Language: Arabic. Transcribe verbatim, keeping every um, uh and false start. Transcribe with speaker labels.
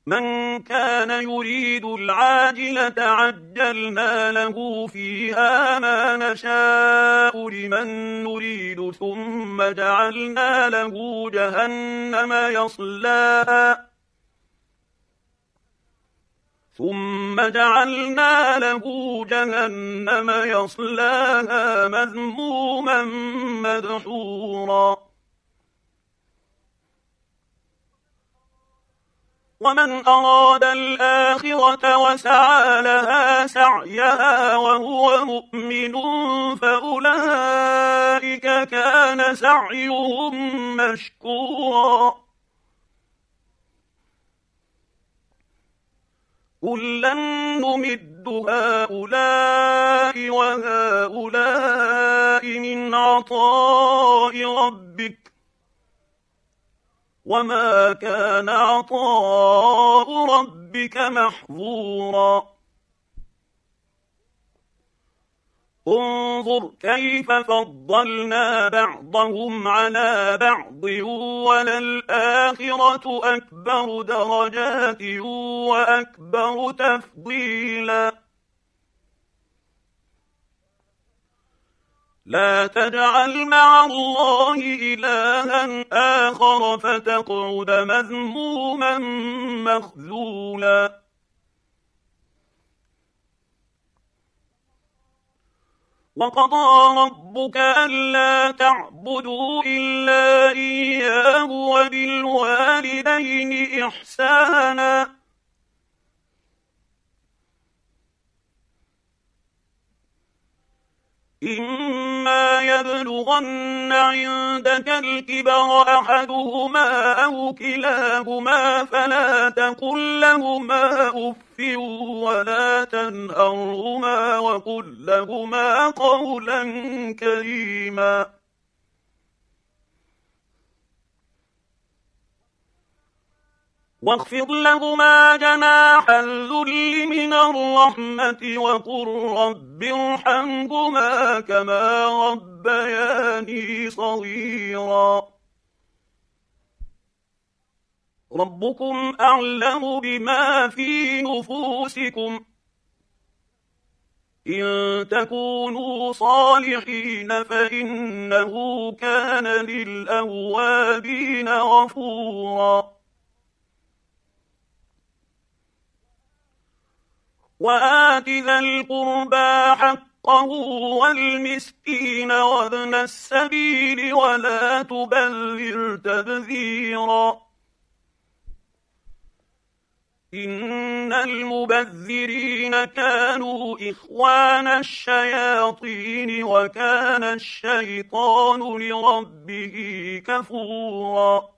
Speaker 1: من كان يريد العاجلة عجلنا له فيها ما نشاء لمن نريد ثم جعلنا له جهنم يصلاها ثم جعلنا له جهنم يصلاها مذموما مدحورا ومن أراد الآخرة وسعى لها سعيها وهو مؤمن فأولئك كان سعيهم مشكورا كلا نمد هؤلاء وهؤلاء من عطاء ربك وما كان عطاء ربك محظورا انظر كيف فضلنا بعضهم على بعض وللآخرة أكبر درجات وأكبر تفضيلا لا تجعل مع الله إلها آخر فتقعد مذموما مخذولا وقضى ربك ألا تعبدوا إلا إياه وبالوالدين إحسانا إما يبلغن عندك الكبر أحدهما أو كلاهما فلا تقل لهما أف ولا تنهرهما وقل لهما قولا كريما واخفض لهما جناح الذل من الرحمة وقل رب ارحمهما كما ربياني صغيرا ربكم أعلم بما في نفوسكم إن تكونوا صالحين فإنه كان للأوابين غفورا وآت ذا القربى حقه والمسكين وابن السبيل ولا تبذر تبذيرا إن المبذرين كانوا إخوان الشياطين وكان الشيطان لربه كفورا